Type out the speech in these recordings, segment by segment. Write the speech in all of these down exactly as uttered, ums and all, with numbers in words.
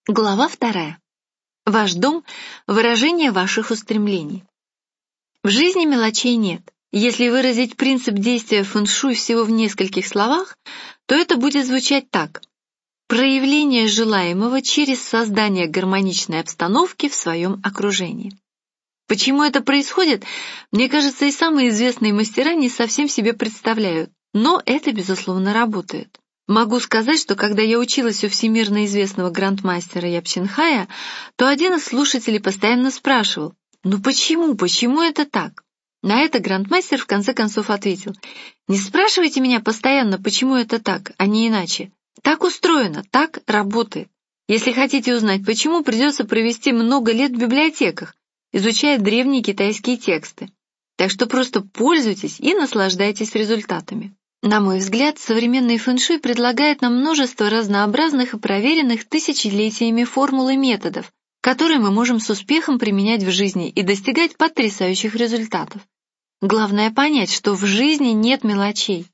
Глава вторая. Ваш дом — выражение ваших устремлений. В жизни мелочей нет. Если выразить принцип действия фэн-шуй всего в нескольких словах, то это будет звучать так: проявление желаемого через создание гармоничной обстановки в своем окружении. Почему это происходит, мне кажется, и самые известные мастера не совсем себе представляют, но это, безусловно, работает. Могу сказать, что когда я училась у всемирно известного грандмастера Япчинхая, то один из слушателей постоянно спрашивал: «Ну почему, почему это так?» На это грандмастер в конце концов ответил: «Не спрашивайте меня постоянно, почему это так, а не иначе. Так устроено, так работает. Если хотите узнать, почему, придется провести много лет в библиотеках, изучая древние китайские тексты. Так что просто пользуйтесь и наслаждайтесь результатами». На мой взгляд, современный фэн-шуй предлагает нам множество разнообразных и проверенных тысячелетиями формул и методов, которые мы можем с успехом применять в жизни и достигать потрясающих результатов. Главное понять, что в жизни нет мелочей.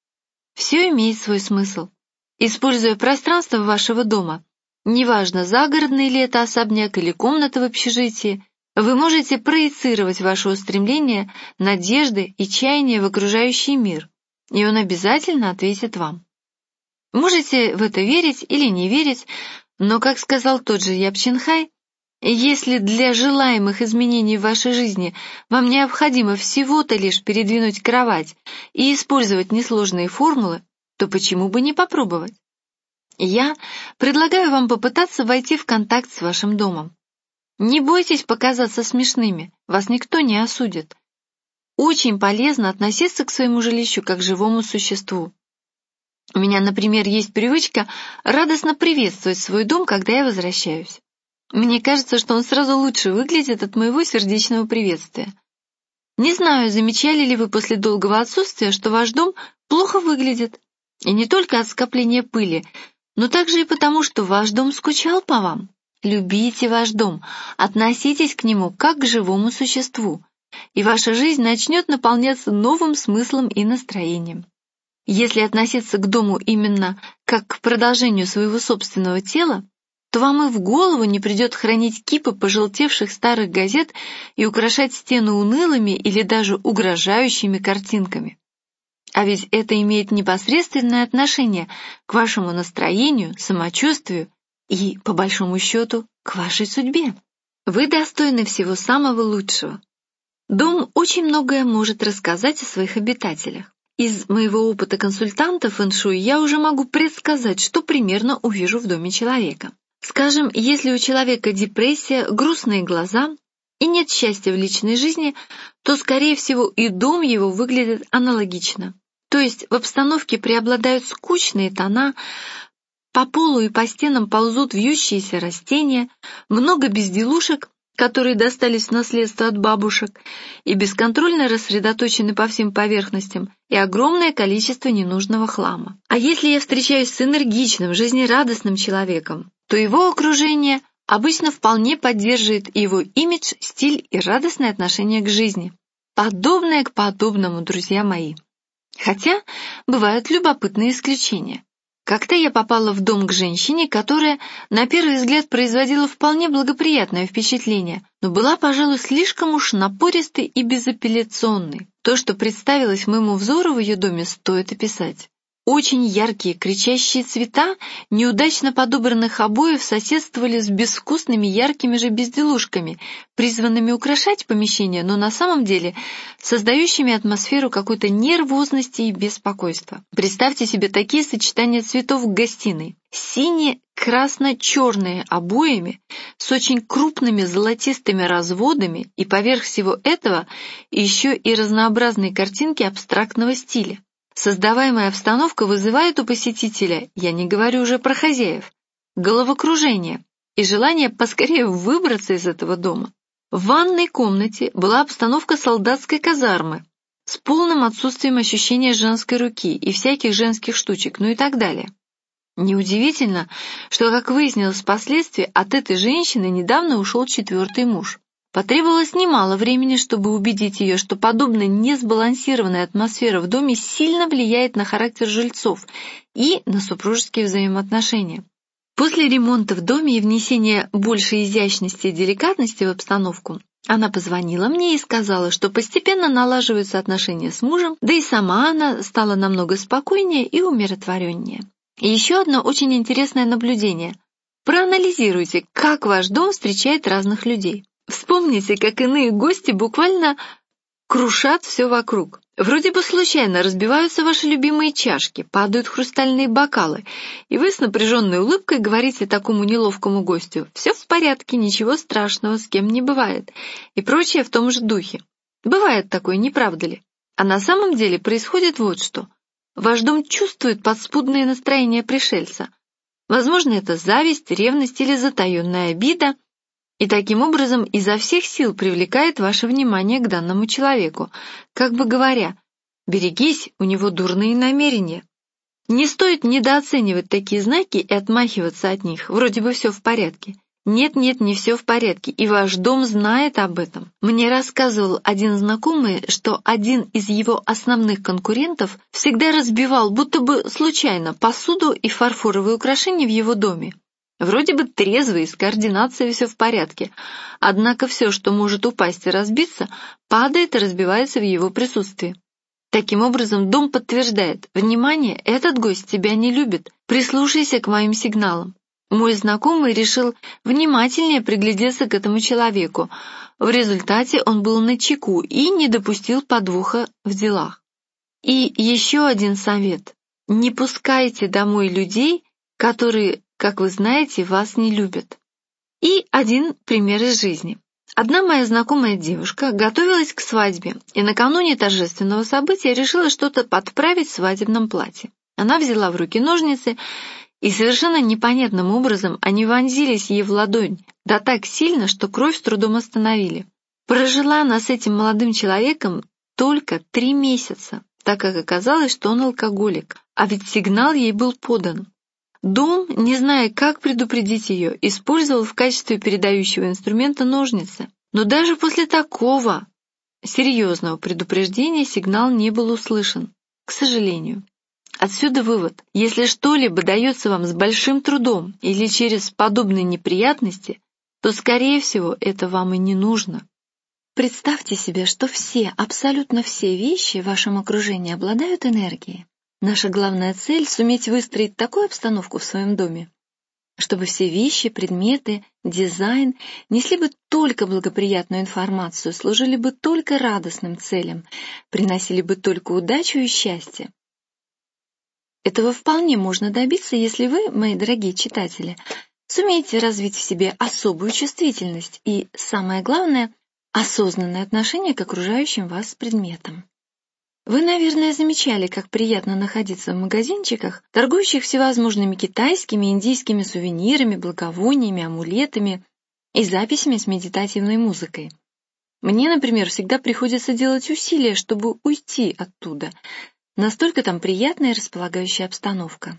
Все имеет свой смысл. Используя пространство вашего дома, неважно, загородный ли это особняк или комната в общежитии, вы можете проецировать ваши устремления, надежды и чаяния в окружающий мир, и он обязательно ответит вам. Можете в это верить или не верить, но, как сказал тот же Япчинхай, если для желаемых изменений в вашей жизни вам необходимо всего-то лишь передвинуть кровать и использовать несложные формулы, то почему бы не попробовать? Я предлагаю вам попытаться войти в контакт с вашим домом. Не бойтесь показаться смешными, вас никто не осудит. Очень полезно относиться к своему жилищу как к живому существу. У меня, например, есть привычка радостно приветствовать свой дом, когда я возвращаюсь. Мне кажется, что он сразу лучше выглядит от моего сердечного приветствия. Не знаю, замечали ли вы после долгого отсутствия, что ваш дом плохо выглядит. И не только от скопления пыли, но также и потому, что ваш дом скучал по вам. Любите ваш дом, относитесь к нему как к живому существу, и ваша жизнь начнет наполняться новым смыслом и настроением. Если относиться к дому именно как к продолжению своего собственного тела, то вам и в голову не придет хранить кипы пожелтевших старых газет и украшать стены унылыми или даже угрожающими картинками. А ведь это имеет непосредственное отношение к вашему настроению, самочувствию и, по большому счету, к вашей судьбе. Вы достойны всего самого лучшего. Дом очень многое может рассказать о своих обитателях. Из моего опыта консультанта фэн-шуй я уже могу предсказать, что примерно увижу в доме человека. Скажем, если у человека депрессия, грустные глаза и нет счастья в личной жизни, то, скорее всего, и дом его выглядит аналогично. То есть в обстановке преобладают скучные тона, по полу и по стенам ползут вьющиеся растения, много безделушек, которые достались в наследство от бабушек, и бесконтрольно рассредоточены по всем поверхностям, и огромное количество ненужного хлама. А если я встречаюсь с энергичным, жизнерадостным человеком, то его окружение обычно вполне поддерживает его имидж, стиль и радостное отношение к жизни. Подобное к подобному, друзья мои. Хотя бывают любопытные исключения. Как-то я попала в дом к женщине, которая на первый взгляд производила вполне благоприятное впечатление, но была, пожалуй, слишком уж напористой и безапелляционной. То, что представилось моему взору в ее доме, стоит описать. Очень яркие, кричащие цвета неудачно подобранных обоев соседствовали с безвкусными яркими же безделушками, призванными украшать помещение, но на самом деле создающими атмосферу какой-то нервозности и беспокойства. Представьте себе такие сочетания цветов в гостиной. Сине-красно-черные обоями с очень крупными золотистыми разводами и поверх всего этого еще и разнообразные картинки абстрактного стиля. Создаваемая обстановка вызывает у посетителя, я не говорю уже про хозяев, головокружение и желание поскорее выбраться из этого дома. В ванной комнате была обстановка солдатской казармы с полным отсутствием ощущения женской руки и всяких женских штучек, ну и так далее. Неудивительно, что, как выяснилось впоследствии, от этой женщины недавно ушел четвертый муж. Потребовалось немало времени, чтобы убедить ее, что подобная несбалансированная атмосфера в доме сильно влияет на характер жильцов и на супружеские взаимоотношения. После ремонта в доме и внесения большей изящности и деликатности в обстановку, она позвонила мне и сказала, что постепенно налаживаются отношения с мужем, да и сама она стала намного спокойнее и умиротвореннее. И еще одно очень интересное наблюдение. Проанализируйте, как ваш дом встречает разных людей. Вспомните, как иные гости буквально крушат все вокруг. Вроде бы случайно разбиваются ваши любимые чашки, падают хрустальные бокалы, и вы с напряженной улыбкой говорите такому неловкому гостю: «Все в порядке, ничего страшного, с кем не бывает», и прочее в том же духе. Бывает такое, не правда ли? А на самом деле происходит вот что. Ваш дом чувствует подспудное настроение пришельца. Возможно, это зависть, ревность или затаенная обида, и таким образом изо всех сил привлекает ваше внимание к данному человеку, как бы говоря: «Берегись, у него дурные намерения». Не стоит недооценивать такие знаки и отмахиваться от них, вроде бы все в порядке. Нет-нет, не все в порядке, и ваш дом знает об этом. Мне рассказывал один знакомый, что один из его основных конкурентов всегда разбивал, будто бы случайно, посуду и фарфоровые украшения в его доме. Вроде бы трезвый, с координацией все в порядке, однако все, что может упасть и разбиться, падает и разбивается в его присутствии. Таким образом, дом подтверждает: «Внимание, этот гость тебя не любит, прислушайся к моим сигналам». Мой знакомый решил внимательнее приглядеться к этому человеку. В результате он был начеку и не допустил подвоха в делах. И еще один совет. Не пускайте домой людей, которые, как вы знаете, вас не любят. И один пример из жизни. Одна моя знакомая девушка готовилась к свадьбе и накануне торжественного события решила что-то подправить в свадебном платье. Она взяла в руки ножницы, и совершенно непонятным образом они вонзились ей в ладонь, да так сильно, что кровь с трудом остановили. Прожила она с этим молодым человеком только три месяца, так как оказалось, что он алкоголик, а ведь сигнал ей был подан. Дом, не зная, как предупредить ее, использовал в качестве передающего инструмента ножницы. Но даже после такого серьезного предупреждения сигнал не был услышан, к сожалению. Отсюда вывод: если что-либо дается вам с большим трудом или через подобные неприятности, то, скорее всего, это вам и не нужно. Представьте себе, что все, абсолютно все вещи в вашем окружении обладают энергией. Наша главная цель — суметь выстроить такую обстановку в своем доме, чтобы все вещи, предметы, дизайн несли бы только благоприятную информацию, служили бы только радостным целям, приносили бы только удачу и счастье. Этого вполне можно добиться, если вы, мои дорогие читатели, сумеете развить в себе особую чувствительность и, самое главное, осознанное отношение к окружающим вас предметам. Вы, наверное, замечали, как приятно находиться в магазинчиках, торгующих всевозможными китайскими и индийскими сувенирами, благовониями, амулетами и записями с медитативной музыкой. Мне, например, всегда приходится делать усилия, чтобы уйти оттуда. Настолько там приятная и располагающая обстановка.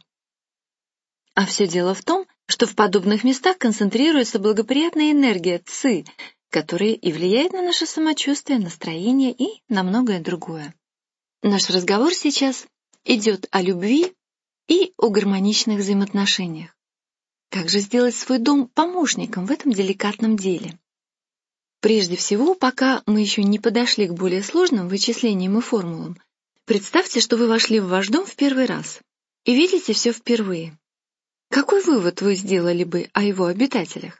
А все дело в том, что в подобных местах концентрируется благоприятная энергия ци, которая и влияет на наше самочувствие, настроение и на многое другое. Наш разговор сейчас идет о любви и о гармоничных взаимоотношениях. Как же сделать свой дом помощником в этом деликатном деле? Прежде всего, пока мы еще не подошли к более сложным вычислениям и формулам, представьте, что вы вошли в ваш дом в первый раз и видите все впервые. Какой вывод вы сделали бы о его обитателях?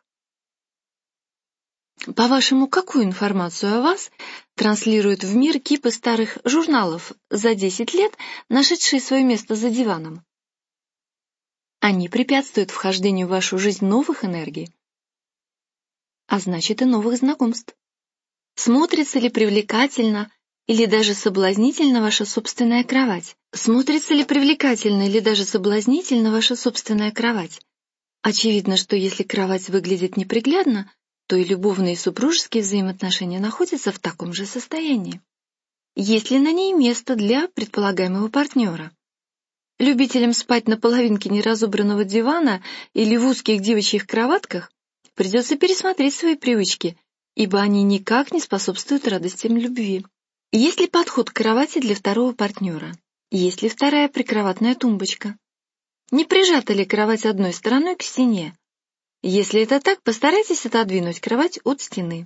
По-вашему, какую информацию о вас транслируют в мир кипы старых журналов за десять лет, нашедшие свое место за диваном? Они препятствуют вхождению в вашу жизнь новых энергий, а значит и новых знакомств. Смотрится ли привлекательно или даже соблазнительно ваша собственная кровать? Смотрится ли привлекательно или даже соблазнительно ваша собственная кровать? Очевидно, что если кровать выглядит неприглядно, то и любовные и супружеские взаимоотношения находятся в таком же состоянии. Есть ли на ней место для предполагаемого партнера? Любителям спать на половинке неразобранного дивана или в узких девичьих кроватках придется пересмотреть свои привычки, ибо они никак не способствуют радостям любви. Есть ли подход к кровати для второго партнера? Есть ли вторая прикроватная тумбочка? Не прижата ли кровать одной стороной к стене? Если это так, постарайтесь отодвинуть кровать от стены.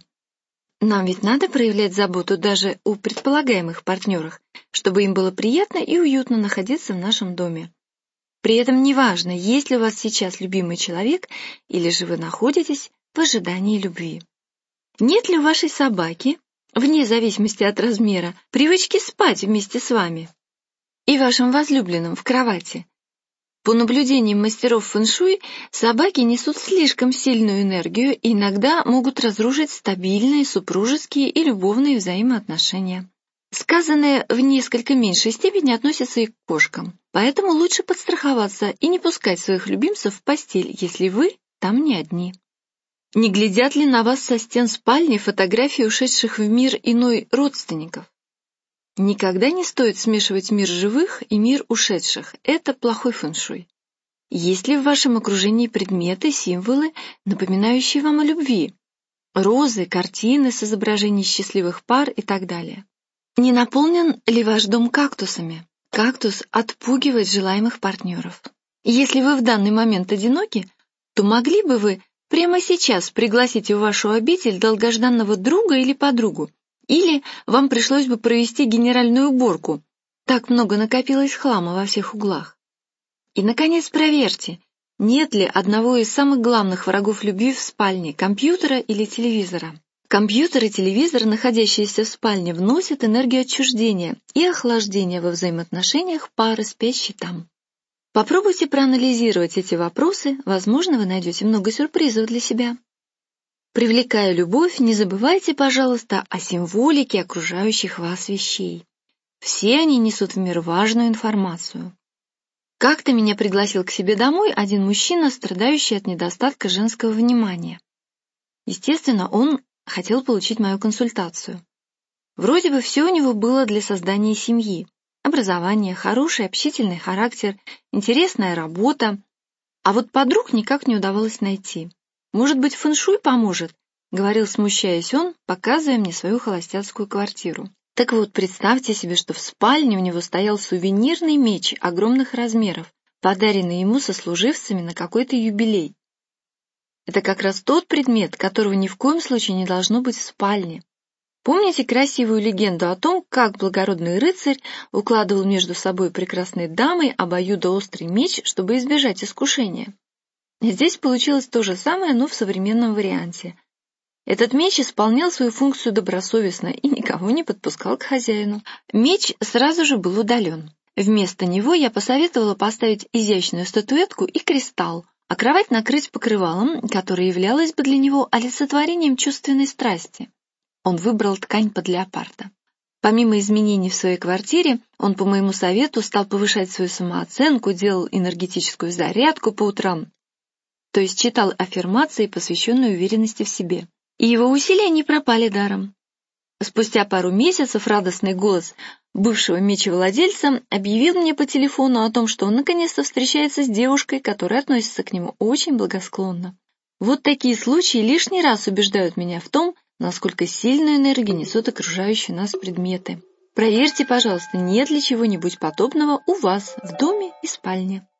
Нам ведь надо проявлять заботу даже у предполагаемых партнерах, чтобы им было приятно и уютно находиться в нашем доме. При этом неважно, есть ли у вас сейчас любимый человек, или же вы находитесь в ожидании любви. Нет ли у вашей собаки, вне зависимости от размера, привычки спать вместе с вами и вашим возлюбленным в кровати? По наблюдениям мастеров фэн-шуй, собаки несут слишком сильную энергию и иногда могут разрушить стабильные супружеские и любовные взаимоотношения. Сказанное в несколько меньшей степени относится и к кошкам, поэтому лучше подстраховаться и не пускать своих любимцев в постель, если вы там не одни. Не глядят ли на вас со стен спальни фотографии ушедших в мир иной родственников? Никогда не стоит смешивать мир живых и мир ушедших. Это плохой фэн-шуй. Есть ли в вашем окружении предметы, символы, напоминающие вам о любви? Розы, картины с изображением счастливых пар и так далее. Не наполнен ли ваш дом кактусами? Кактус отпугивает желаемых партнеров. Если вы в данный момент одиноки, то могли бы вы прямо сейчас пригласить в вашу обитель долгожданного друга или подругу, или вам пришлось бы провести генеральную уборку. Так много накопилось хлама во всех углах. И, наконец, проверьте, нет ли одного из самых главных врагов любви в спальне, компьютера или телевизора. Компьютер и телевизор, находящиеся в спальне, вносят энергию отчуждения и охлаждения во взаимоотношениях пары, спящей там. Попробуйте проанализировать эти вопросы, возможно, вы найдете много сюрпризов для себя. Привлекая любовь, не забывайте, пожалуйста, о символике окружающих вас вещей. Все они несут в мир важную информацию. Как-то меня пригласил к себе домой один мужчина, страдающий от недостатка женского внимания. Естественно, он хотел получить мою консультацию. Вроде бы все у него было для создания семьи. Образование, хороший общительный характер, интересная работа. А вот подруг никак не удавалось найти. «Может быть, фэн-шуй поможет?» — говорил, смущаясь он, показывая мне свою холостяцкую квартиру. Так вот, представьте себе, что в спальне у него стоял сувенирный меч огромных размеров, подаренный ему сослуживцами на какой-то юбилей. Это как раз тот предмет, которого ни в коем случае не должно быть в спальне. Помните красивую легенду о том, как благородный рыцарь укладывал между собой прекрасной дамой обоюдоострый меч, чтобы избежать искушения? Здесь получилось то же самое, но в современном варианте. Этот меч исполнял свою функцию добросовестно и никого не подпускал к хозяину. Меч сразу же был удален. Вместо него я посоветовала поставить изящную статуэтку и кристалл, а кровать накрыть покрывалом, которое являлось бы для него олицетворением чувственной страсти. Он выбрал ткань под леопарда. Помимо изменений в своей квартире, он по моему совету стал повышать свою самооценку, делал энергетическую зарядку по утрам, то есть читал аффирмации, посвященные уверенности в себе. И его усилия не пропали даром. Спустя пару месяцев радостный голос бывшего мечевладельца объявил мне по телефону о том, что он наконец-то встречается с девушкой, которая относится к нему очень благосклонно. Вот такие случаи лишний раз убеждают меня в том, насколько сильную энергию несут окружающие нас предметы. Проверьте, пожалуйста, нет ли чего-нибудь подобного у вас в доме и спальне.